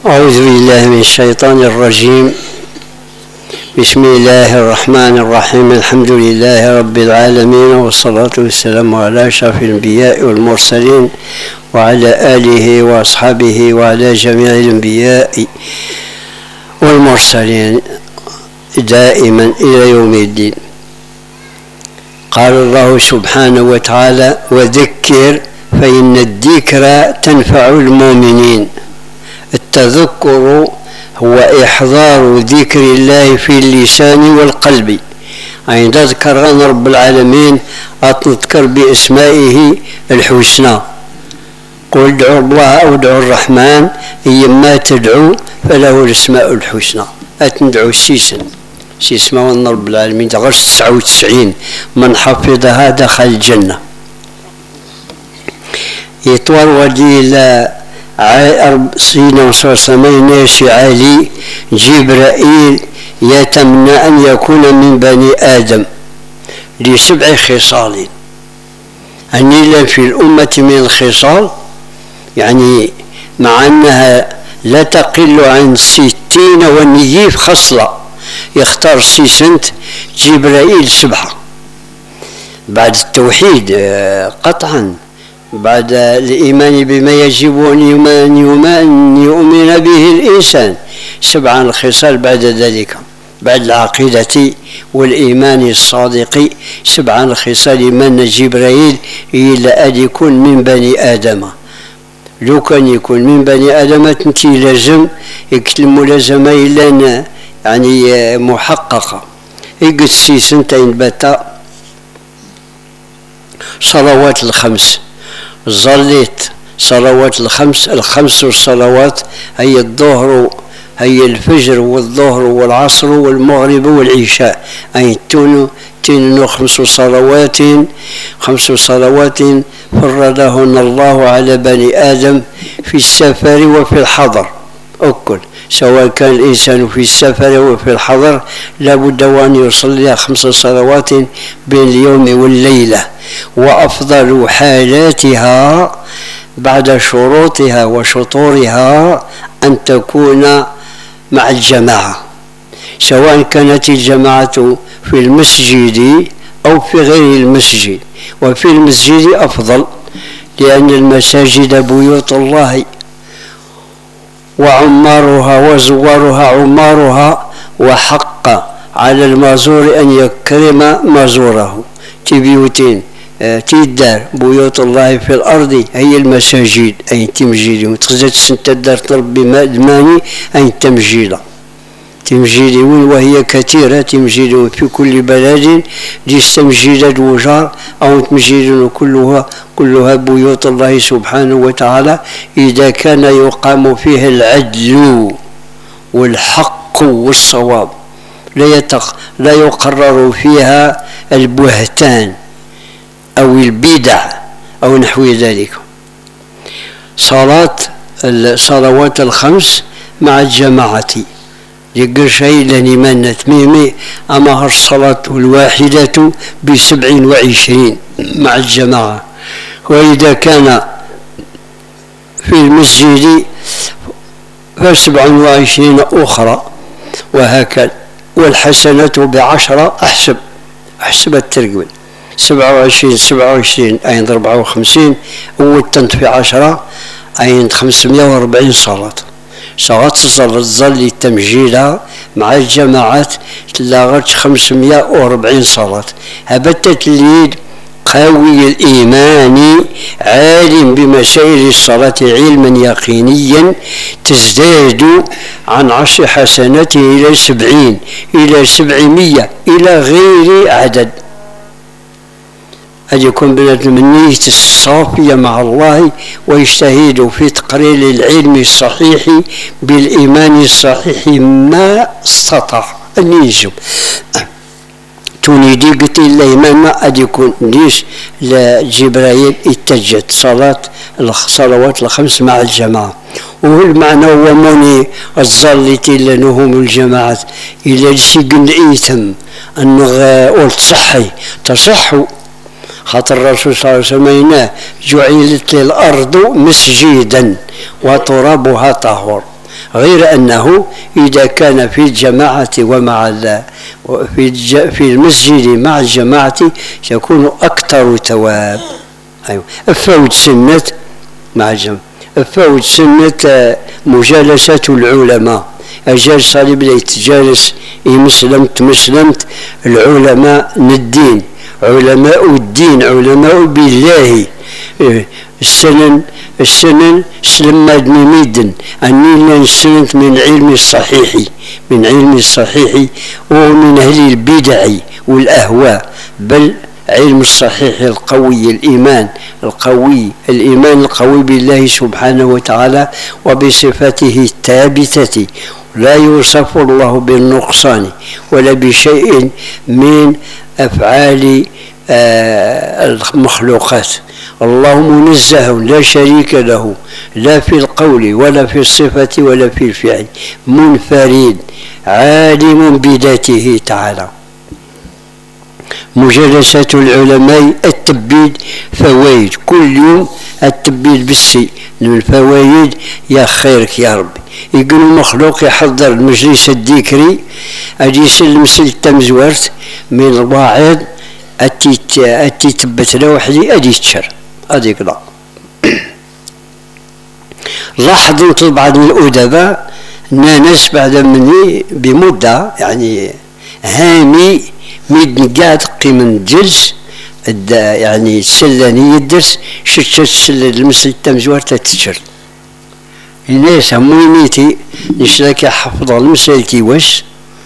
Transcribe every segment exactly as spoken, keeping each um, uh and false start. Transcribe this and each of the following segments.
أعوذ بالله من الشيطان الرجيم. بسم الله الرحمن الرحيم. الحمد لله رب العالمين، والصلاة والسلام على أشرف الأنبياء والمرسلين وعلى آله وأصحابه وعلى جميع الأنبياء والمرسلين دائما إلى يوم الدين. قال الله سبحانه وتعالى: وذكر فإن الذكرى تنفع المؤمنين. التذكر هو إحضار ذكر الله في اللسان والقلب. أي تذكر أن رب العالمين أتذكر بأسمائه الحسنى. قل ادعوا الله أو ادعوا الرحمن، أيما تدعو فله الأسماء الحسنى. أتندعو السيسن سيسمى أن رب العالمين تغرس تسعة وتسعين من حفظها دخل الجنة. يطور وديل سيدنا سميناش علي جبرائيل يتمنى أن يكون من بني آدم لسبع خصال. أنيلا في الأمة من الخصال، يعني مع أنها لا تقل عن ستين ونيف خصلة، يختار سيسنت جبرائيل سبعة بعد التوحيد قطعا، بعد الإيمان بما يجب أن يؤمن به الإنسان. سبعة الخصال بعد ذلك، بعد العقيدة والإيمان الصادق، سبعة الخصال من جبرائيل إلى أن يكون من بني آدم. لو كان يكون من بني آدم تنتي لازم يكتل ملازمة إلا يعني محققة. يقول سي سنتين بتا صلوات الخمس، ظليت صلوات الخمس الخمس والصلوات هي الظهر، هي الفجر والظهر والعصر والمغرب والعشاء. أي تونو تنو خمس صلوات خمس صلوات فرضهن الله على بني آدم في السفر وفي الحضر. أكل سواء كان الإنسان في السفر وفي الحضر لابد وأن يصلي خمس صلوات بين اليوم والليلة. وأفضل حالاتها بعد شروطها وشطورها أن تكون مع الجماعة، سواء كانت الجماعة في المسجد أو في غير المسجد. وفي المسجد أفضل، لأن المساجد بيوت الله وعمارها وزوارها عمارها، وحق على المزور أن يكرم مزوره. تبيوتين تيدار بيوت الله في الأرض هي المساجد، أي تمجيد وتخزت سنت الدار تربي مادماني أي تمجيدة تمجيدون، وهي كثيرة تمجيدون في كل بلد. جيس تمجيدة وجار أو تمجيدون كلها كلها بيوت الله سبحانه وتعالى، إذا كان يقام فيها العدل والحق والصواب، لا يتق لا يقرر فيها البهتان أو البدع أو نحو ذلك. صلاة الصلوات الخمس مع الجماعة يقول شيء لأني من تميمي أما الصلاة الواحدة بسبع وعشرين مع الجماعة. وإذا كان في المسجد فسبع وعشرين أخرى، وهكذا. والحسنة بعشرة أحسب أحسب الترقل سبعة وعشرين سبعة وعشرين أين أربعة وخمسين، والتنت في عشرة أين خمسمائة وأربعين صلاة. صلاة الظل التمجيدة مع الجماعات تلاغت خمسمائة وأربعين صلاة. هبتت الليل قوي الإيمان عالم بمسائل الصلاة علما يقينيا، تزداد عن عشر حسناته إلى سبعين إلى سبعمية إلى غير عدد. أن يكون بلاد النية الصافية مع الله، ويجتهد في تقرير العلم الصحيح بالإيمان الصحيح ما استطاع أن ينجم. تونيدي قلت الإيمان أن يكون ليش لجبرائيل اتجت صلاة الصلوات الخمس مع الجماعة. وهو المعنى هو موني الظالتي لأنهم الجماعة إلى السجن إيثم أنه قلت صحي تصحوا خاطر الرسول صلى الله عليه وسلم جعلت الأرض مسجدا وترابها طهور. غير أنه إذا كان في الجماعة ومع في في المسجد مع الجماعة يكون أكثر ثواب. أيوة. أفوت سنة مع الجماعة، أفوت سنة مجالسة العلماء، أجال صالي بدا يتجالس مسلمت مسلمت العلماء الدين، علماء الدين، علماء بالله. السنن السنن سلم بن ميدن أني سننت من علم الصحيح، من علم الصحيح ومن أهل البدع والأهواء، بل علم الصحيح القوي، الإيمان القوي، الإيمان القوي بالله سبحانه وتعالى وبصفاته الثابتة، لا يوصف الله بالنقصان ولا بشيء من أفعال المخلوقات. الله منزه لا شريك له، لا في القول ولا في الصفة ولا في الفعل، منفرد عالم بذاته تعالى. مجالسة العلماء التبيد فوائد، كل يوم التبيد بالسي من الفوائد يا خيرك يا ربي. يقولوا مخلوق يحضر المجلس الذكري أجي يسلم سلطة مزورت من الواعظ أتي أتي تبت له وحدي أدي تشر أدي كذا. لاحظت بعض من الأدباء ناس بعد مني بمدة يعني هاني ميد قاعد قيم جلس يعني سلاني الدرس شت سل المسلطة مزورت تشر. الناس هموينيتي نشلك حفظ المسألة واش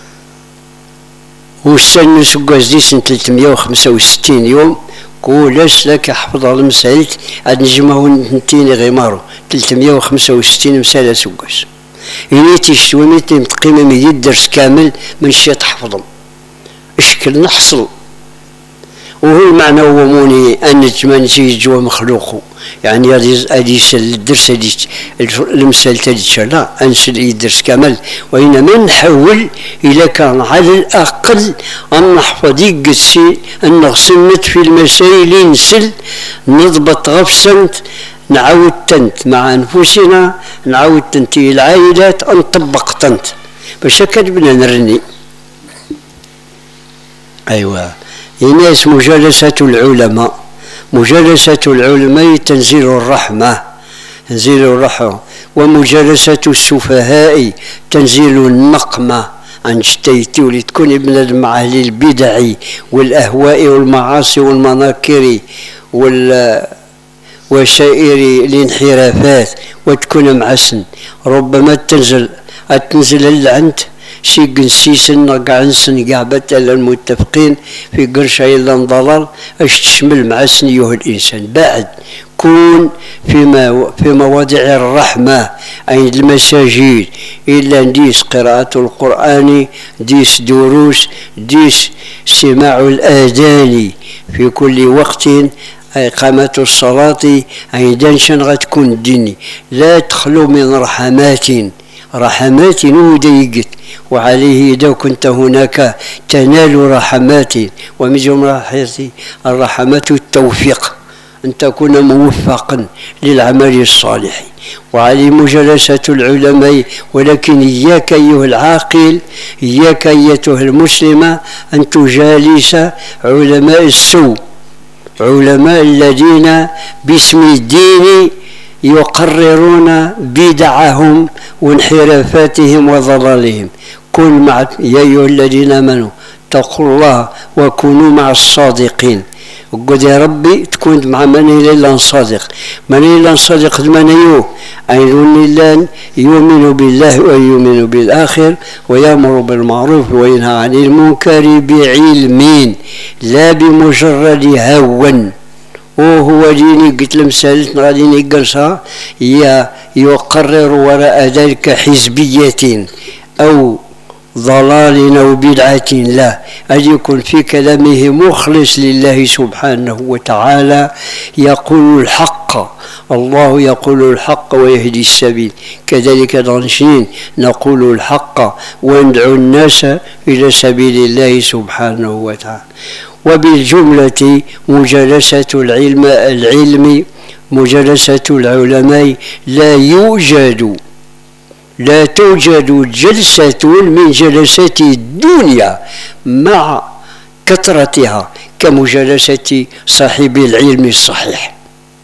والسن سقاز دي سنة ثلاثمية وخمسة وستين يوم كولاش لك حفظ المسألة عاد نجمعو نتيني غيمارو ثلاثمية وخمسة وستين مسألة سقاز. إنيتي شتوينيتي متقيمة ميدي الدرس كامل من شي تحفظهم اشكل نحصل. وهو المعنى هو موني أن جمان شي جوا مخلوقه يعني هذه هذه الدرس هذه المسألة هذه لا أنسل الدرس كامل، وإنما نحول إلى كان على الأقل أن نحفظ يقصي أن نغسلت في المسائل نسل نضبط غفصنت نعاود تنت مع أنفسنا، نعاود تنتي العائلات نطبق تنت باش كتبنا نرني. أيوة الناس مجالسة العلماء، مجالسة العلماء تنزيل الرحمة، تنزيل الرحمة، ومجالسة السفهاء تنزيل النقمة عن شتيتي ولتكون ابن مع أهل البدع والأهواء والمعاصي والمناكر وال وسائر الانحرافات وتكون معسن. ربما تنزل تنزل اللعنت شي قنسيسن قاع نسن قاع بتالا المتفقين في قرشة إلا ضلال اش تشمل معسن أيها الإنسان. بعد كون فيما في مواضع الرحمة أي المساجد إلا ديس قراءة القرآن، ديس دروس، ديس سماع الآذان في كل وقت، إقامة الصلاة أيضا شن غتكون ديني. لا تخلو من رحمات، رحمات وديقت وعليه إذا كنت هناك تنال رحمات، ومن جملة الرحمات التوفيق أن تكون موفقا للعمل الصالح. وعليه مجالسة العلماء، ولكن إياك أيها العاقل، إياك أيتها المسلمة أن تجالس علماء السوء، علماء الذين باسم الدين يقررون بدعهم وانحرافاتهم وضلالهم. كن مع يا أيها الذين آمنوا اتقوا الله وكونوا مع الصادقين. وقل يا ربي تكون مع من إلا صادق، من إلا صادق من يو أيضون الله يؤمن بالله ويؤمن بالآخر ويأمر بالمعروف وينهى عن المنكر بعلم لا بمجرد هوى. وهو ديني قلت لمسالتنا غادي نقرصها يقرر وراء ذلك حزبية أو ضلال أو بدعة، لا، أن يكون في كلامه مخلص لله سبحانه وتعالى، يقول الحق، الله يقول الحق ويهدي السبيل. كذلك نحن نقول الحق وندعو الناس إلى سبيل الله سبحانه وتعالى. وبالجملة مجالسة العلم العلم مجالسة العلماء لا يوجد لا توجد جلسة من جلسات الدنيا مع كثرتها كمجالسة صاحب العلم الصحيح.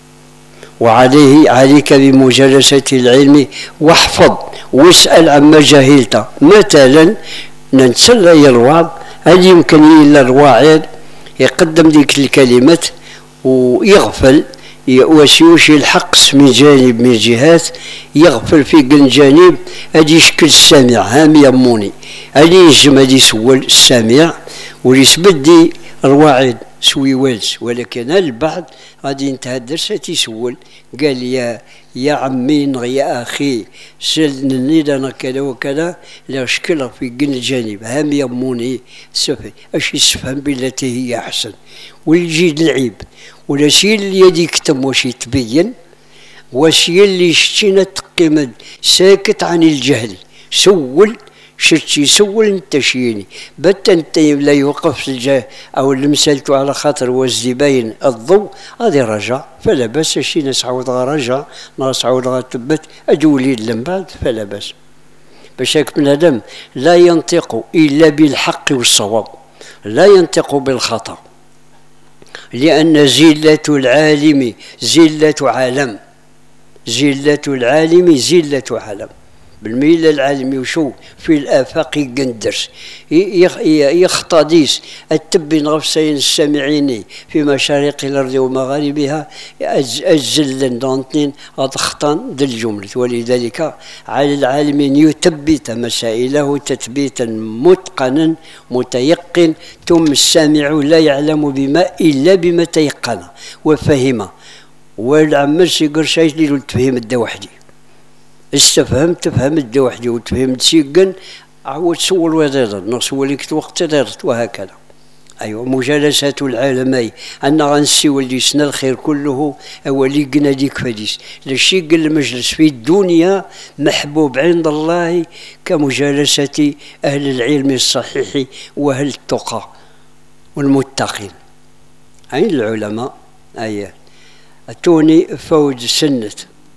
وعليه عليك بمجالسة العلم، واحفظ واسأل عما جهلت. مثلا نتسلى الوعظ، هل يمكن إلا الواعظ يقدم ذيك الكلمات ويغفل وسيوشي الحق من جانب من جهات، يغفل في كل جانب، هذا يشكل السامع هام يموني، هذا ينجم هذا يسول السامع وليسبدي الواعظ سوي والس. ولكن البعض غادي ينتهى الدرس تيسول، قال يا يا عمي يا اخي سلني انا كذا وكذا، لا شكل في كل الجانب هام يموني سفي اش يسفهم بالتي هي احسن ويجي العيب ولا شي اللي يدي يكتم واش يتبين، واش اللي شتينا تقيمد ساكت عن الجهل. سول شتي سول انت شيني بت انت لا يوقف الجاه او المسالتو على خاطر والزباين الضوء هذه رجع فلا باس. شي ناس عاود رجع ناس عاود تبت اجولي من بعد فلا باس. باش هاك بنادم لا ينطق الا بالحق والصواب، لا ينطق بالخطا، لان زله العالم زله عالم، زله العالم زله عالم. بالميل العالمي وشو في الآفاق يقندرس يختاديس التبين غفسين السامعيني في مشارق الأرض ومغاربها الزلن دانتين أضخطان ذا الجملة. ولذلك على العالم أن يثبت مسائله تثبيتا متقنا متيقن، ثم السامع لا يعلم بما إلا بما تيقن وفهم. والعمس يقول شيء اللي تفهم الدا وحدي، استفهم تفهم الدا وحدي وتفهم تسيقن عاود سول وزيدر نسول لك وقت دارت وهكذا. ايوه مجالسات العالمي انا غنسي ولي سنا الخير كله اولي قنا ديك فديس لشي قل المجلس في الدنيا محبوب عند الله كمجالسة اهل العلم الصحيح واهل التقى والمتقين. عين العلماء اييه اتوني فوج سنة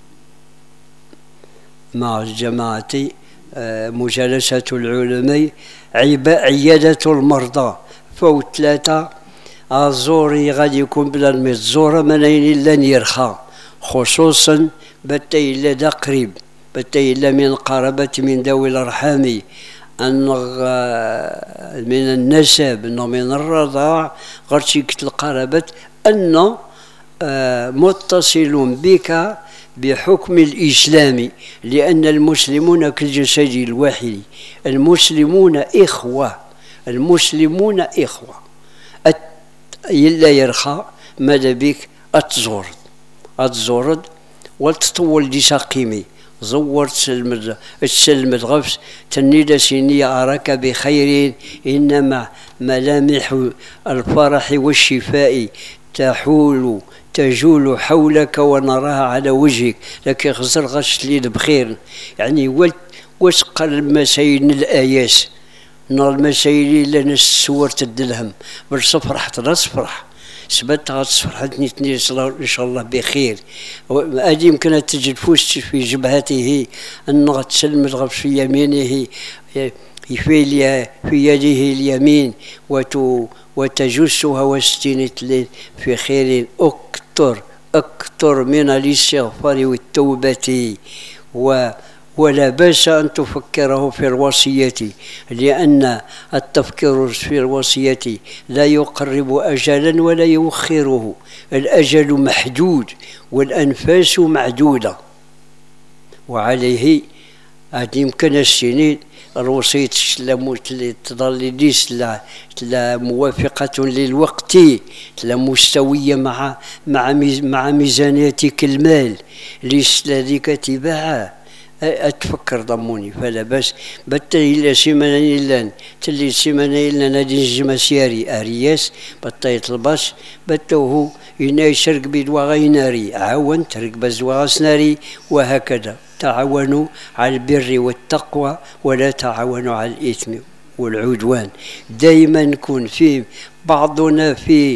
مع الجماعة مجالسة العلماء عيادة المرضى فوت ثلاثة الزوري غادي يكون بلا الميت زورة منين إلا نيرخا، خصوصا بتي إلا دا قريب بتي إلا من قرابة من ذوي الأرحام، أن من النسب أنه من الرضاع غير القرابة أن متصل بك بحكم الإسلام، لأن المسلمون كالجسد الواحد، المسلمون إخوة، المسلمون إخوة. إلا يرخى ماذا بك أتزورد أتزورد وتطول دي ساقيمي زورت سلمد السلمد غفس تنيد سيني أراك بخير، إنما ملامح الفرح والشفاء تحول تجول حولك ونراها على وجهك، لكن خسر غش لي بخير. يعني وسق المسايل الآياس نار المسايل اللي ناس سورة الدلهم بالصفرح تراس فرح سبت غتصفرحتني تني ان شاء الله بخير. هذه يمكن تجد فوس في جبهته ان غتسلم الغبس في يمينه في في يده اليمين وتجسها واستنت في خير اكثر اكثر من الاستغفار والتوبة. و ولا بأس أن تفكره في الوصية، لأن التفكير في الوصية لا يقرب أجلا ولا يؤخره، الأجل محدود والأنفاس معدودة. وعليه هذه يمكن السنين الوصية تظل ليس لا موافقة للوقت، لا مستوية مع مع مع ميزانيتك المال، ليس لديك تباعا أتفكر ضموني فلا بس بطي إلا سيمانا إلا تلي سيمانا إلا نادي نجم سياري أرياس بطي الباص بطوه يناي شرق بيدوا غيناري عاون ترك بزوا سناري. وهكذا تعاونوا على البر والتقوى ولا تعاونوا على الإثم والعدوان. دائما نكون في بعضنا في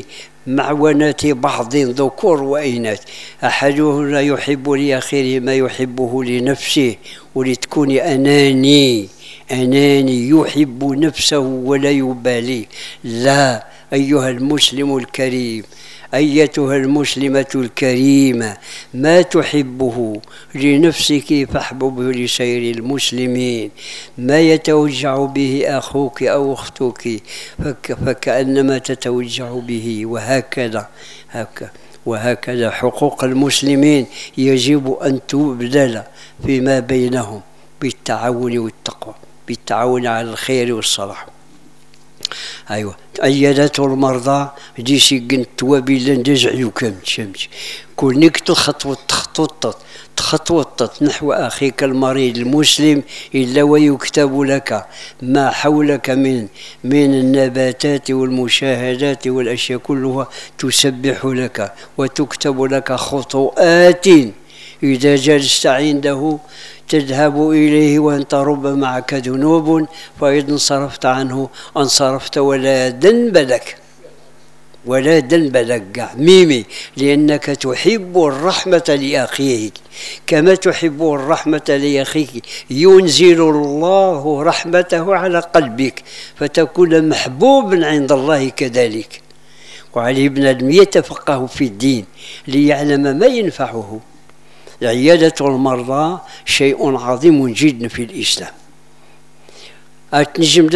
معونة بعض ذكور وإناث، أحدهم لا يحب لأخيه ما يحبه لنفسه، ولتكون أناني أناني يحب نفسه ولا يبالي. لا، أيها المسلم الكريم، أيتها المسلمة الكريمة، ما تحبه لنفسك فاحببه لسائر المسلمين. ما يتوجع به أخوك أو أختك فك فكأنما تتوجع به، وهكذا هكذا وهكذا حقوق المسلمين يجب أن تبذل فيما بينهم بالتعاون والتقوى، بالتعاون على الخير والصلاح. أيوة، عيادات المرضى دي شي قنت وبيلا ندزعلو كم تشمش كونك تخطوط تخطوط تخطوط نحو أخيك المريض المسلم، إلا ويكتب لك ما حولك من من النباتات والمشاهدات والأشياء كلها تسبح لك وتكتب لك خطوات. إذا جلست عنده تذهب إليه وأنت ربما معك ذنوب، فإذا انصرفت عنه انصرفت ولا ذنب لك، ولا ذنب لك ميمي، لأنك تحب الرحمة لأخيك كما تحب الرحمة لأخيك. ينزل الله رحمته على قلبك فتكون محبوبا عند الله كذلك. وعليه بنادم يتفقه في الدين ليعلم ما ينفعه. عيادة المرضى شيء عظيم جدا في الإسلام. أتنجم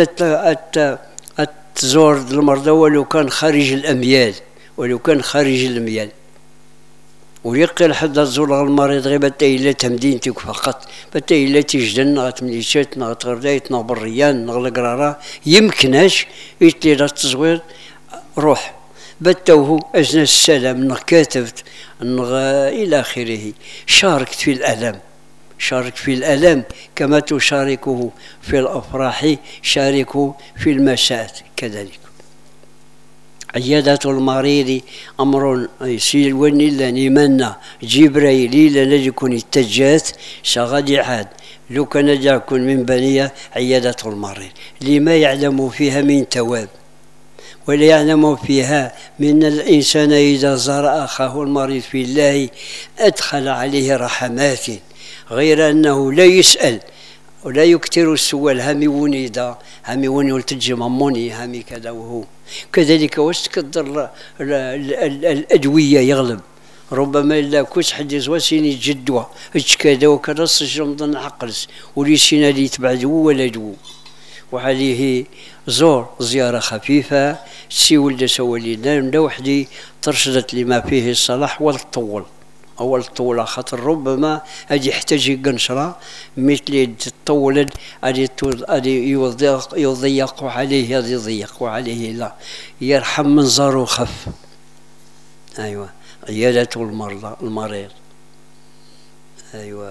تزور المرضى ولو كان خارج الأميال، ولو كان خارج الأميال، ويقل حتى تزور المريض غير بتا إلا تمدينتك فقط، بتا إلا تجدن غتمليشات غتغردايت نغبريان نغلقرارا يمكناش يتلي التزوير روح بتوه أجنى السلام نكاتبت نغ إلى آخره. شاركت في الألم، شارك في الألم كما تشاركه في الأفراح، شاركه في المساء كذلك. عيادة المريض أمر يسير ونلا نمنا جبريل إلا يكون التجات شغادي عاد لو كان يكون من بنية عيادة المريض لما يعلم فيها من ثواب، ولا يعلم فيها من الإنسان إذا زار أخاه المريض في الله أدخل عليه رحمات، غير أنه لا يسأل ولا يكثر السؤال همي ونيدا همي وني ولتجمموني همي كذا وهو كذلك. واش تقدر الأدوية يغلب، ربما إلا كوش حديث وسيني جدوى اتش كذا وكذا السجن ضن عقلس وليسينا اللي يتبع دو ولا دو. وعليه زور زيارة خفيفة سي ولد سوالي نام وحدي ترشدت لما فيه الصلاح والطول أول طولة، خاطر ربما هذه يحتاج قنشرة مثل تطول هذه يضيق يضيق عليه، هذه يضيق عليه لا يرحم منظره خف. أيوة، عيادة المرضى المريض. أيوة،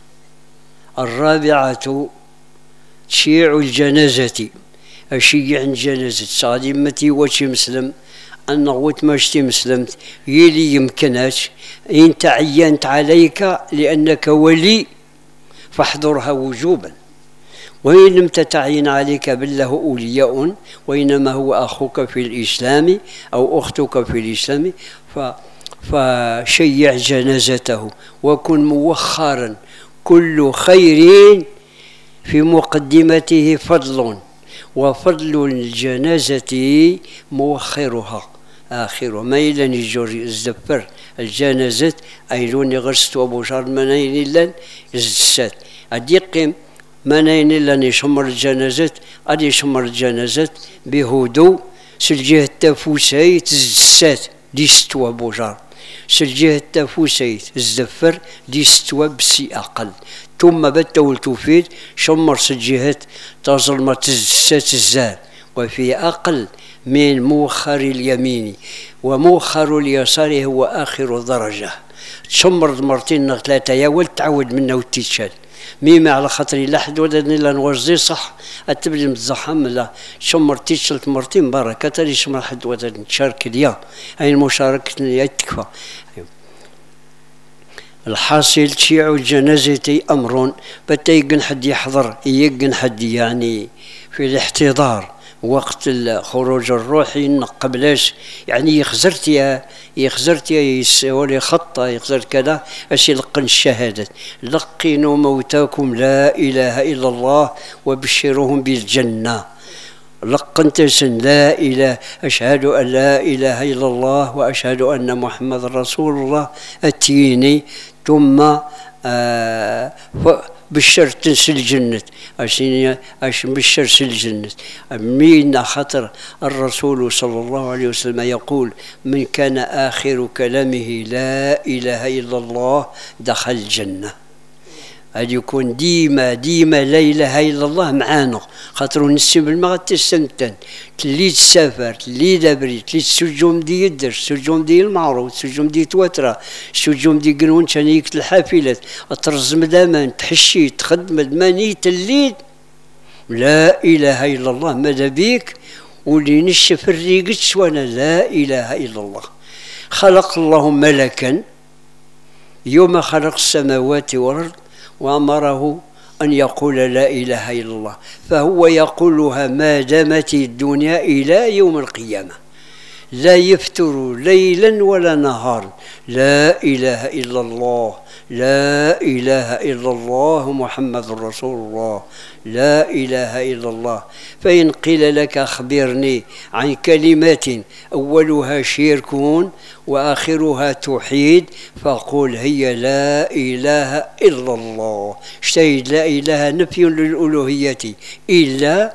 الرابعة تشيع الجنازة، أشيع الجنازة صادمتي وشي مسلم أنه وتمشتي مسلمت يلي يمكناش إن تعينت عليك لأنك ولي فاحضرها وجوبا، وإن لم تتعين عليك بل له أولياء وإنما هو أخوك في الإسلام أو أختك في الإسلام فشيع جنازته وكن موخرا. كل خير في مقدمته فضل، وفضل الجنازة موخرها آخره. ما إلا نجور الزفر الجنازة أيلوني غرست أبو شهر منين إلا الزسات أديقم منين إلا نشمر الجنازة أدي يشمر الجنازة بهدوء سلجيه التفوسيت الزسات دي ستوى أبو شهر، سلجيه التفوسيت الزفر دي ستوى بسي أقل، ثم بتو التوفيد شمر سجيهات تظلم تزسات الزار، وفي أقل من مؤخر اليمين، ومؤخر اليسار هو آخر درجة. تشمر مرتين ثلاثة يا ولد تعود منه وتتشال ميمة على خاطري لا حد ودني لا نوزي صح أتبلي متزحم لا شمر تيشلت مرتين بركة تري شمر حد ودني تشارك ليا أي المشاركة ليا تكفى. الحاصل تشيع الجنازة أمر بتا يقن حد يحضر يقن حد يعني في الاحتضار وقت الخروج الروحي قبلاش يعني يخزرتيها يخزرتيها يسولي خطة يخزر كذا اش يلقن الشهادة لقنوا موتاكم لا إله إلا الله وبشروهم بالجنة لقنت سن لا إله أشهد أن لا إله إلا الله وأشهد أن محمد رسول الله أتيني ثم آه بشر تنسل الجنة عشان عش بشر سل الجنة مين خطر الرسول صلى الله عليه وسلم يقول من كان آخر كلامه لا إله إلا الله دخل الجنة هذا يكون ديما ديما لا إله إلا الله معانا خاطر نسيب المغرب تسنتن تلي تسافر تلي دبري تلي تسجوم دي يدر سجوم دي المعروف سجوم دي تواترا سجوم دي قنون شانيك الحافلات ترزم دامان تحشي تخدم ماني تليد لا إله إلا الله ماذا بيك ولي نشف الريقش وانا لا إله إلا الله خلق الله ملكا يوم خلق السماوات والأرض وأمره أن يقول لا إله إلا الله فهو يقولها ما دامت الدنيا إلى يوم القيامة لا يفتر ليلا ولا نهارا لا إله إلا الله لا إله إلا الله محمد رسول الله لا إله إلا الله فإن قيل لك أخبرني عن كلمات أولها شرك وآخرها توحيد فقل هي لا إله إلا الله اشتهد لا إله نفي للألوهية إلا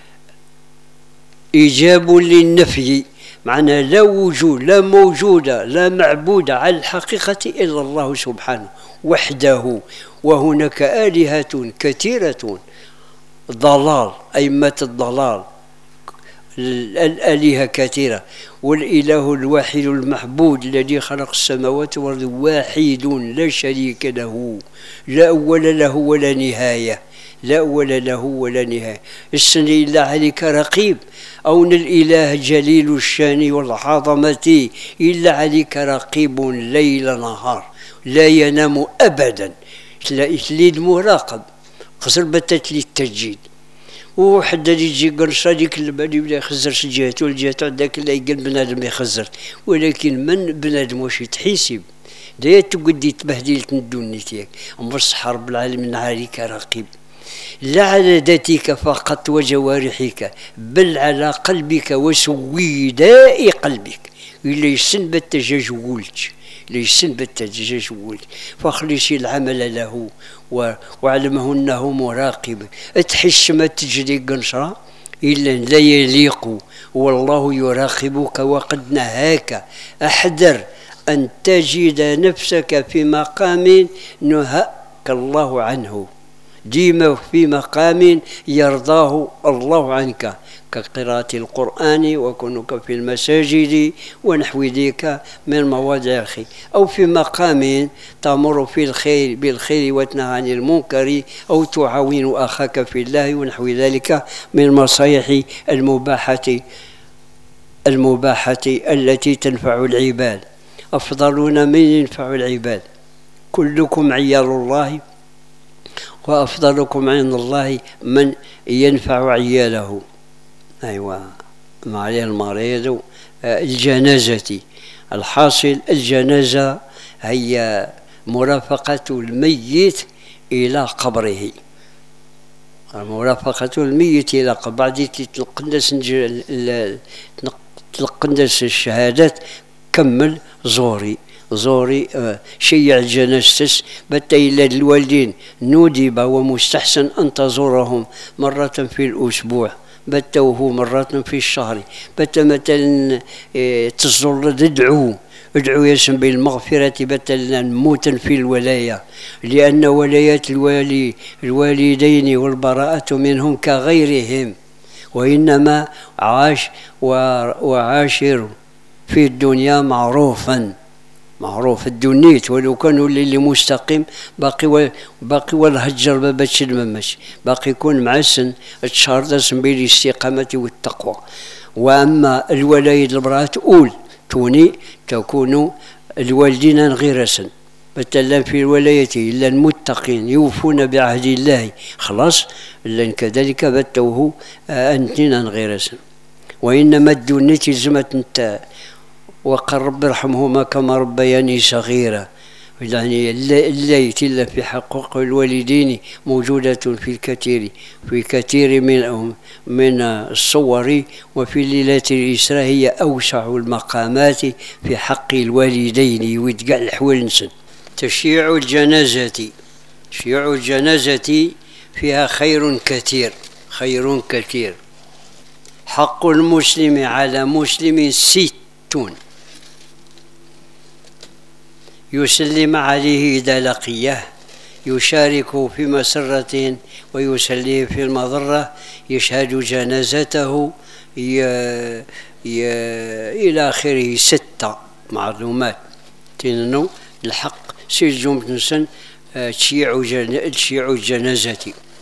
إيجاب للنفي معنى لا وجود لا موجودة لا معبود على الحقيقة إلا الله سبحانه وحده وهناك آلهة كثيرة ضلال أئمة الضلال الآلهة كثيرة والإله الواحد المحبود الذي خلق السماوات والأرض واحد لا شريك له لا أول له ولا نهاية لا أول له ولا نهاية السن إلا عليك رقيب أون الإله جليل الشان والعظمة إلا عليك رقيب ليل نهار لا ينام أبدا تليد مراقب خسر بتت لي التجديد وحد اللي يجي قرصه ديك البالي ولا يخزر جهته والجهه عندك لا يقل بنادم يخزر ولكن من بنادم واش يتحسب دايا تقدي تبهدلت ندونيتك بصح رب العالمين عليك رقيب لا على ذاتك فقط وجوارحك بل على قلبك وسويداء قلبك إلا يسن بالتجاج ولج ليسن بالتجاج ولج فاخلص العمل له واعلمه انه مراقب اتحش ما تجري قنشرة الا لا يليق والله يراقبك وقد نهاك احذر ان تجد نفسك في مقام نهاك الله عنه ديما في مقام يرضاه الله عنك كقراءة القرآن وكونك في المساجد ونحو ذلك من مواضع الخير أو في مقام تأمر في الخير بالخير وتنهى عن المنكر أو تعاون أخاك في الله ونحو ذلك من المصالح المباحة المباحة التي تنفع العباد أفضلنا من ينفع العباد كلكم عيال الله وأفضلكم عند الله من ينفع عياله أيوة مع المريض الجنازة الحاصل الجنازة هي مرافقة الميت إلى قبره مرافقة الميت إلى قبره بعد تلقندس تلقندس الشهادات كمل زوري زوري شيع الجنازة بتا إلى الوالدين ندب ومستحسن أن تزورهم مرة في الأسبوع بتوه مرات في الشهر بت مثلا تزور تدعو ادعو يسم بالمغفرة بتلنا موتا في الولاية لأن ولايات الوالي الوالدين والبراءة منهم كغيرهم وإنما عاش وعاشر في الدنيا معروفا معروف الدنيت ولو كانوا اللي مستقيم باقي باقي والهجر ما باتش الممش باقي يكون معسن الشهر اسم بالاستقامة والتقوى وأما الولاية المرأة أول توني تكون الوالدين غيرسا مثلا في الولاية إلا المتقين يوفون بعهد الله خلاص، إلا كذلك بتوه أنتنا غير سن. وإنما الدنيا تلزمت انت وقال رب ارحمهما كما ربياني صغيرة. يعني الليت إلا في حقوق الوالدين موجودة في الكثير في كثير من من الصور، وفي ليلة الإسراء هي أوسع المقامات في حق الوالدين ويتقع الحوال نسن. تشييع الجنازة، تشييع الجنازة فيها خير كثير، خير كثير. حق المسلم على مسلم ستون: يسلم عليه إذا لقيه، يشارك في مسرة ويسليه في المضرة، يشهد جنازته، ي... ي... إلى آخره. ستة معلومات تنو الحق سيجوم نسن تشيع جن... تشيع الجنازة.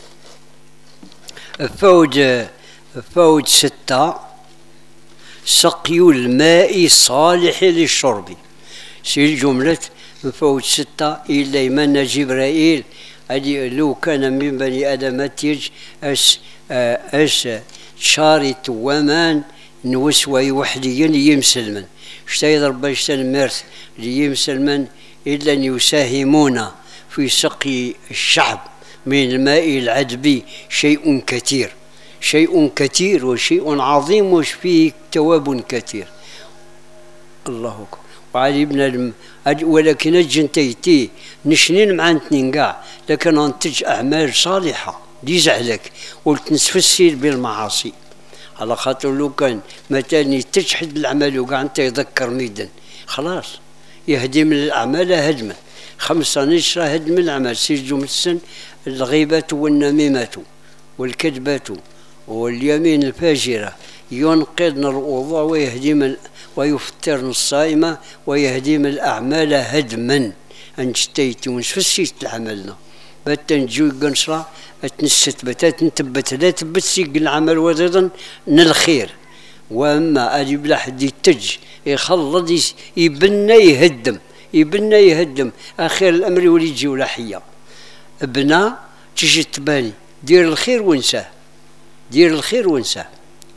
فوج فوج ستة: سقي الماء الصالح للشرب. سي الجملة فوج ستة إلا يمنى جبرائيل أدي لو كان من بني آدم تيج أس أس شاري تومان نوسوي وحديا يمسلمن اشتايد ربي اشتن مرث ليمسلمن إلا أن يساهمون في سقي الشعب من الماء العذب شيء كثير، شيء كثير وشيء عظيم وفيه تواب كثير. الله أكبر. وعلي بن الم... ولكن الجنتيتي نشنين مع نتنقع، لكن أنتج أعمال صالحة دي زعلك ولتنسفسير بالمعاصي. على خاطر لو كان مثلا تجحد بالأعمال وقع أنت يذكر ميدا خلاص يهدم الأعمال هدما. خمسة نشرة هدم الأعمال. سيجوا السن: الغيبة والنميمة والكذبة واليمين الفاجرة ينقضن الوضوء ويهدم ويفترن الصائمة ويهدم الأعمال هدما. أنشتيتي ونسفسيت العملنا باتنجوي قنصرة اتنست بتات نتبت لا تبت سيق العمل وضيضا الخير. وأما أجي بلا حد يتج يخلط يبنى يهدم، يبنى يهدم آخر الأمر ولي يجي ولا حية. ابنا تجي تباني دير الخير وانساه، دير الخير وانساه.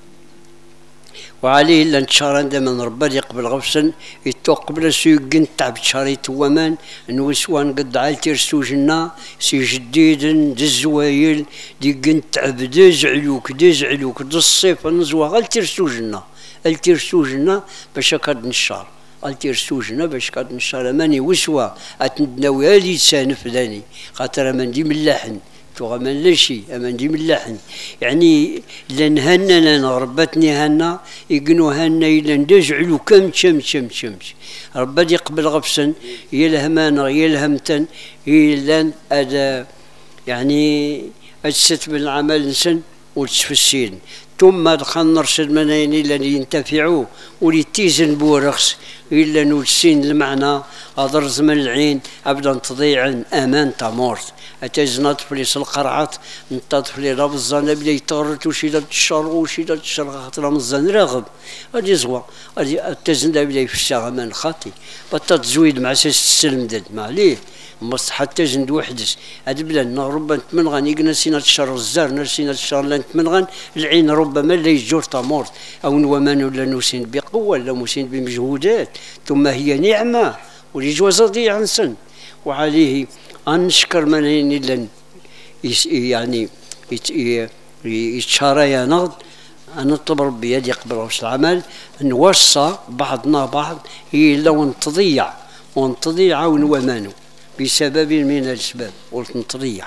وعليه إلا انتشار عندما ربنا يقبل غفصا يتوقبل سيقن تعب تشاري تومان نوسوان قد عالتير سوجنا سي جديد دزوايل دي قن تعب دز علوك دز علوك دز الصيف نزوا غالتير سوجنا التير سوجنا باش كاد نشار التير سوجنا باش كاد نشار ماني وسوا اتنداوي هالي سان فلاني خاطر من دي ملاحن من لا شيء أمان دي من اللحن. يعني لان هنا ربتني هنا يقنوا هنا إلا ندجعلوا كم شم شم شمش ربي يقبل غفصا يلهمان يلهمتن إلا أدا يعني أجسد بالعمل نسن وتسفسين. ثم دخل نرشد منين إلا ينتفعوا وليتيزن بورخص إلا نوسين المعنى أضرز من العين أبدا تضيع أمان تمورت. أتزنا طفليس القرعات نتا طفلي راب الزان بدا يطرت وشي دا تشر وشي دا تشر خاطر مزان راغب هادي زوا هادي أتزنا بدا يفشا من خاطي بطا تزويد مع ساس السلم داد ما عليه مص حتى زند وحدس هاد بلا ربما نتمنغن يقنا سينا تشر الزار نرسينا تشر لا نتمنغن العين ربما لا يجور تمورت أو نومان ولا نوسين بقوة ولا موسين بمجهودات ثم هي نعمة ولجواز ضيع نسن. وعليه أنشكر منين إلا يعني يتشارى يا نغض أن نطلب بيد يقبل وش العمل نوصى بعضنا بعض إلا ونتضيع ونتضيع ونومانو بسبب من الأسباب قلت نتضيع.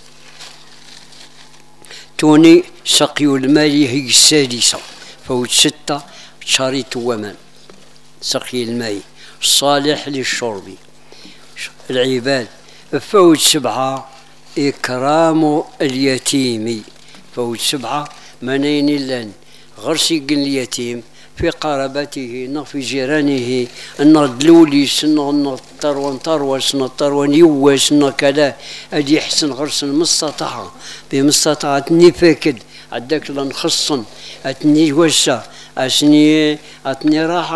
توني سقي المال هي السادسة فوت ستة شريط ومان. سقي الماء الصالح للشرب العباد. فوت سبعة إكرام اليتيم. فوت سبعة منين لن غرسي اليتيم في قرابته نو في جيرانه نرد لوليس نطر ونطروس نطر ونيوس كذا أدي يحسن غرس المستطاعة بمستطاعة نفاكد عداك لنخصن أتني وسا أسني أتني راحة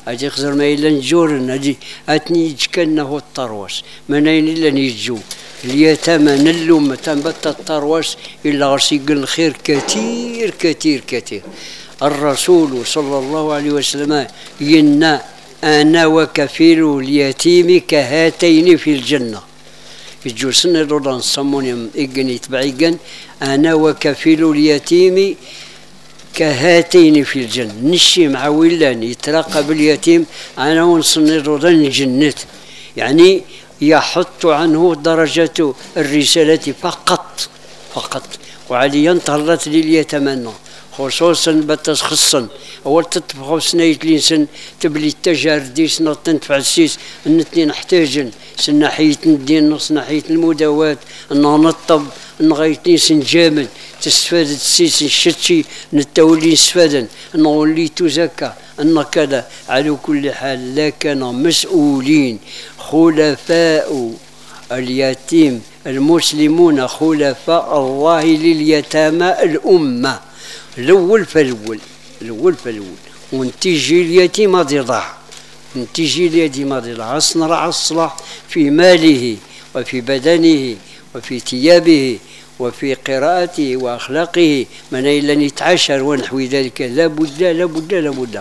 أجي خزر ما إلا نجورن أجي أتني كأنه الطروس منين إلا نيجو اليتامى نلوم تنبت الطروس إلا غسيق الخير كثير كثير كثير. الرسول صلى الله عليه وسلم ينا أنا وكفيل اليتيم كهاتين في الجنة. يجو سنة رضان صموني إجني تبعيجن أنا وكفيل اليتيم كهاتين في الجنة. نشي مع ولان يترقب اليتيم أنا ونصني رضان جنت يعني يحط عنه درجة الرسالة فقط فقط. وعليا انتهرت لليتمنى خصوصا بتس خصا أول تطبخوا سنيت لينسن تبلي التجار دي سنة تنفع السيس النتني نحتاجن سناحية الدين نص ناحية المداوات نطب نغيتني سنجامل تستفاد السيس الشتشي نتولي نستفادا نولي تزكى أن كذا. على كل حال لا كان مسؤولين خلفاء اليتيم المسلمون خلفاء الله لليتامى الأمة الأول فالأول الأول فالأول ونتيجي اليتيم هذه ضاع نتيجي اليتيم هذه ضاع أصنع الصلاح في ماله وفي بدنه وفي ثيابه وفي قراءته وأخلاقه من إلا يتعاشر ونحو ذلك لا بد لا بد لا بد.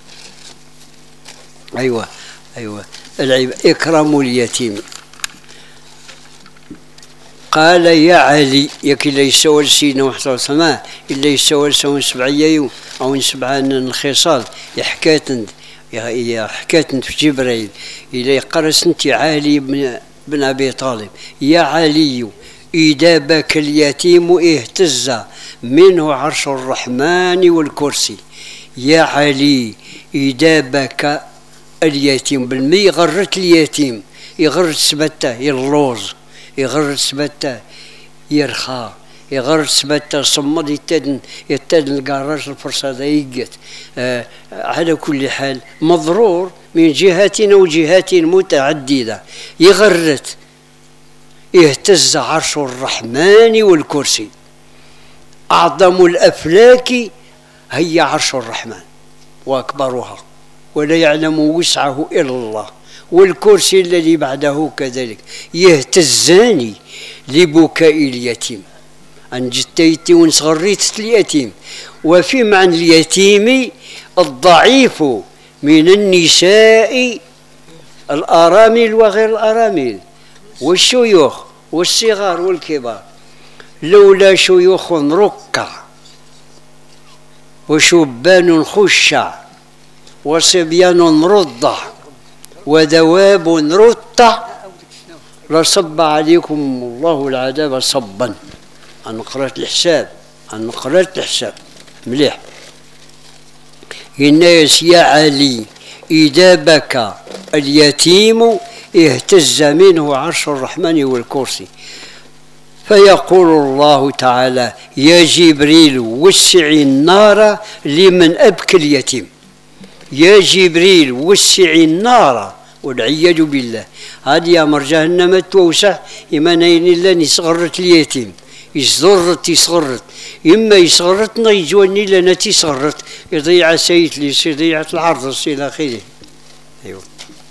أيوة أيوة العب إكرام اليتيم. قال يا علي يكي لا يسوى سيدنا وحده سماه إلا يسوى سوى سبعية أو سبعان الخصال يحكاتن يا حكاتن في جبريل إلى يقرس أنت علي بن, بن أبي طالب يا علي إذا بك اليتيم اهتز منه عرش الرحمن والكرسي. يا علي إذا بك اليتيم بالمي غرت اليتيم يغرت سبته يلوز يغرت سبته يرخى يغرت سبته صمد يتدن يتدن القراج الفرصة ضيقت. آه على كل حال مضرور من جهات وجهات متعددة يغرت اهتز عرش الرحمن والكرسي. أعظم الأفلاك هي عرش الرحمن وأكبرها ولا يعلم وسعه إلا الله والكرسي الذي بعده كذلك يهتزاني لبكاء اليتيم. أن جتيت ونصغريت اليتيم وفي معنى اليتيم الضعيف من النساء الأرامل وغير الأرامل والشيوخ والصغار والكبار. لولا شيوخ ركع وشبان خشع وصبيان رضع ودواب رتع لصب عليكم الله العذاب صبا. أنا قرأت الحساب أنا قرأت الحساب مليح. الناس يا علي إذا بكى اليتيم اهتز منه عرش الرحمن والكرسي. فيقول الله تعالى يا جبريل وسع النار لمن أبكى اليتيم. يا جبريل وسع النار والعياذ بالله. هذه يا مر جهنم توسع إيمانين إلا نصغرت اليتيم يصغرت يصغرت إما يصغرت نيجوني لنا تصغرت يضيع سيد لي يضيع العرض إلى آخره. أيوه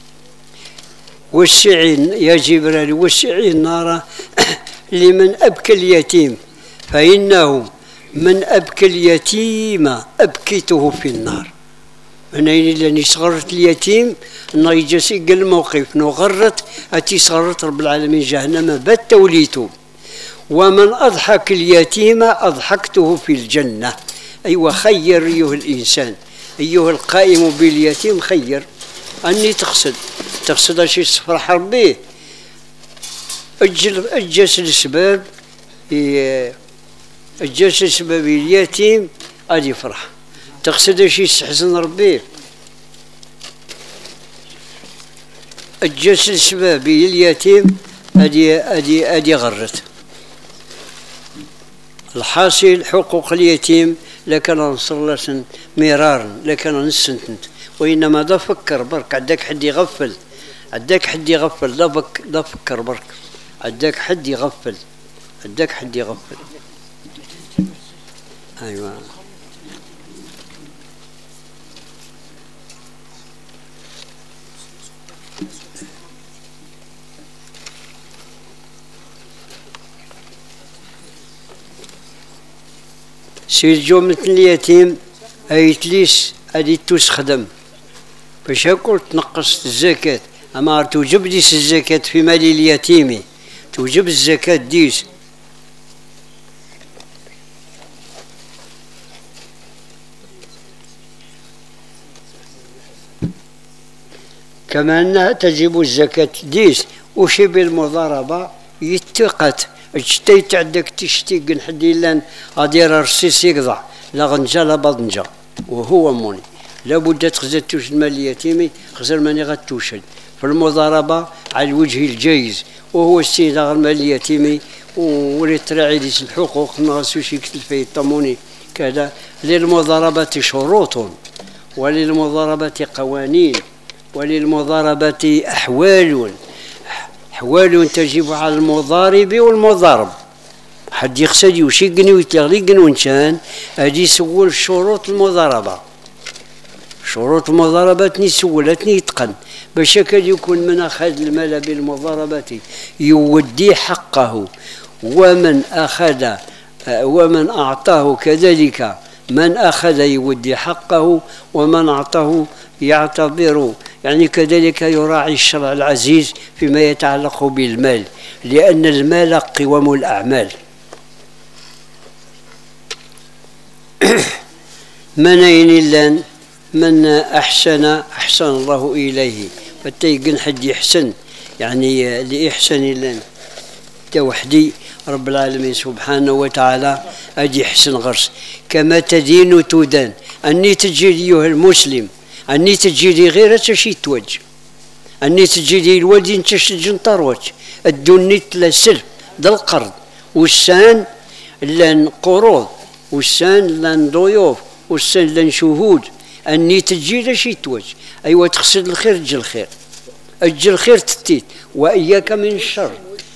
وسع يا جبريل وسع النار لمن أبكى اليتيم فإنه من أبكى اليتيم أبكيته في النار. من أين اللي صغرت اليتيم نيجسي قل موقف نغرت أتي صغرت رب العالمين جهنم بات وليته. ومن أضحك اليتيم أضحكته في الجنة. أيوة خير أيها الإنسان أيها القائم باليتيم خير أني تقصد تقصد شي تفرح ربيه أجل أجلس الأسباب أجلس الأسباب اليتيم أدي فرح تقصد شي يستحسن ربيه أجلس الأسباب اليتيم أدي أدي أدي غرت. الحاصل حقوق اليتيم لكن نصر مرارا لكن نسنتنت وإنما دا فكر برك عندك حد يغفل عندك حد يغفل لا بك لا فكر برك عندك حد يغفل عندك حد يغفل. أيوة سي جملة اليتيم أيتليس أدي تسخدم باش هاكل تنقص الزكاة، أما توجب ديس الزكاة في مال اليتيم، توجب الزكاة ديس. كما أنها تجب الزكاة ديس وشي بالمضاربة يتقت اجتيت عندك تشتي قن حدي لان غادير رصيص يقضع لا غنجا لا بضنجا وهو موني لابد تخزر توشد مال اليتيمي خزر ماني غتوشد في المضاربة على الوجه الجيز، وهو السيد مال اليتيمي ولي تراعي ديس الحقوق نغسوش يكتل فيه الطموني كذا. للمضاربة شروط وللمضاربة قوانين وللمضاربة أحوال، أحوال تجب على المضارب والمضارب. حد يقصد يوشيقني ويتغلي قنونشان أدي سول شروط المضاربة، شروط المضاربة نسولتني يتقن باش كان يكون من أخذ المال بالمضاربة يودي حقه، ومن أخذ ومن أعطاه كذلك من أخذ يودي حقه، ومن أعطاه يعتبر يعني كذلك يراعي الشرع العزيز فيما يتعلق بالمال، لأن المال قوام الأعمال. من أين لان من أحسن أحسن الله إليه، فتيقن حد يحسن يعني لإحسن لان توحدي رب العالمين سبحانه وتعالى أدي حسن غرس. كما تدين تدان، أني تجي أيها المسلم أني تجي لي غير تشي توجه، أني تجي لي الوالدين تشجن طروج الدنيا تلسل ذا القرض والسان لان قروض والسان لان ضيوف والسان لان شهود، أني تجي لي شي توجه أيوة تقصد الخير تجي الخير أجي الخير تتيت وإياك من الشر.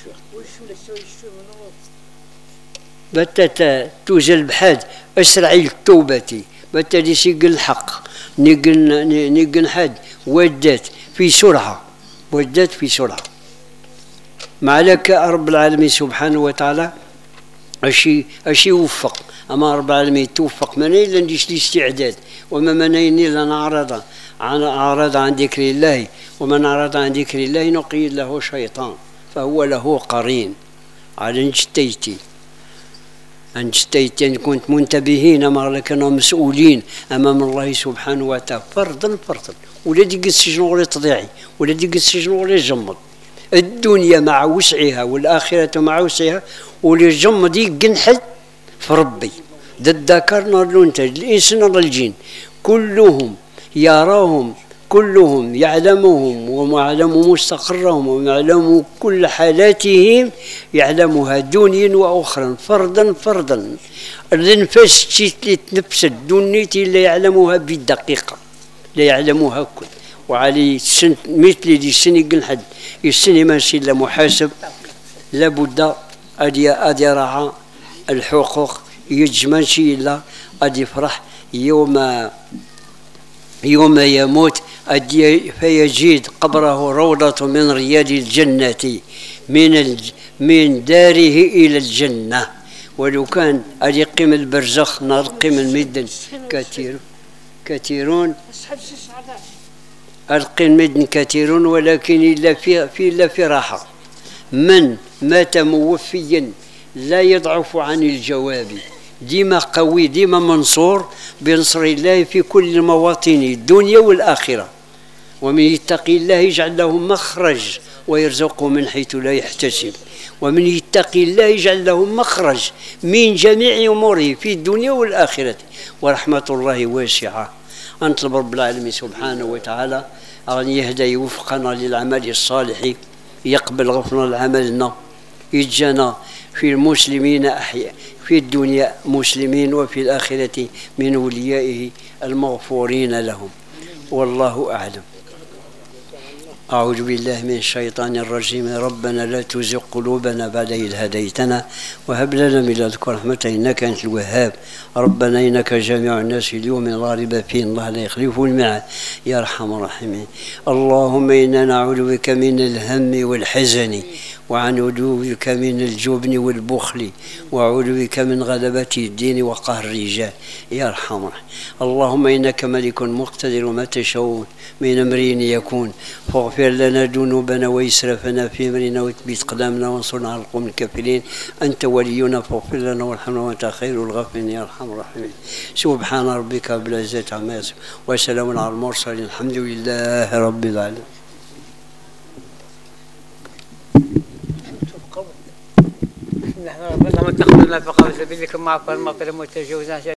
بتتا توزل بحاد أسرع التوبة بتتا سيق الحق نيقن نيقن حد ودات في سرعة ودات في سرعة. مع لك رب العالمين سبحانه وتعالى أشي أشي يوفق، أما رب العالمين توفق من إلا نديش الاستعداد، وما من إلا نعرض عن أعرض عن ذكر الله، ومن أعرض عن ذكر الله نقيد له شيطان فهو له قرين. على نجتيتي أنجتيت أن كنت منتبهين أما لكنا مسؤولين أمام الله سبحانه وتعالى فرضا فرضا، ولا ديك السجن ولا تضيعي ولا ديك السجن ولا جمد. الدنيا مع وسعها والآخرة مع وسعها، ولا جمد يقنحد في ربي ذكرنا الأنتج الإنسان والجن كلهم يراهم كلهم يعلمهم ويعلم مستقرهم ويعلم كل حالاتهم، يعلمها دنيا وأخرى فردا فردا. الانفاس اللي تنفس الدنيا لا يعلمها بالدقيقة، لا يعلمها كل. وعلي سن مثل دي سن قنحد السن ماشي إلا محاسب، لابد أدي أدي راعى الحقوق يجمل شيء إلا أدي فرح يوم يوم يموت فيجد قبره روضة من رياض الجنة من من داره إلى الجنة. ولو كان أرقم البرزخ نرقم المدن كثير كثيرون أرقم المدن كثيرون، ولكن إلا في في إلا في راحة. من مات موفيا لا يضعف عن الجواب، ديما قوي ديما منصور بنصر الله في كل مواطن الدنيا والآخرة. ومن يتقي الله يجعل له مخرج ويرزقه من حيث لا يحتسب، ومن يتقي الله يجعل له مخرج من جميع أموره في الدنيا والآخرة، ورحمة الله واسعة. أنطلب رب العالمين سبحانه وتعالى أن يهدى يوفقنا للعمل الصالح، يقبل غفرنا عملنا، يجانا في المسلمين أحياء في الدنيا مسلمين وفي الآخرة من أوليائه المغفورين لهم، والله أعلم. أعوذ بالله من الشيطان الرجيم. ربنا لا تزغ قلوبنا بعد إذ هديتنا وهب لنا من لدنك رحمة إنك أنت الوهاب. ربنا إنك جامع الناس اليوم لا ريب فيه الله لا يخلف الميعاد يا أرحم الراحمين. اللهم إنا نعوذ بك من الهم والحزن وعن عدوك من الجبن والبخل وأعوذ بك من غلبة الدين وقهر الرجال يا أرحم الراحمين. اللهم إنك ملك مقتدر ما تشاء من أمر يكون فاغفر لنا ذنوبنا وإسرافنا في أمرنا وثبت قدامنا وانصرنا على القوم الكافرين. أنت ولينا فاغفر لنا وارحمنا وأنت خير الغافرين يا أرحم الراحمين. سبحان ربك رب العزة عما يصفون وسلام على المرسلين الحمد لله رب العالمين. نحن ربنا ما اتخذنا فقط سبيلكم معكم المغفرة متجاوزا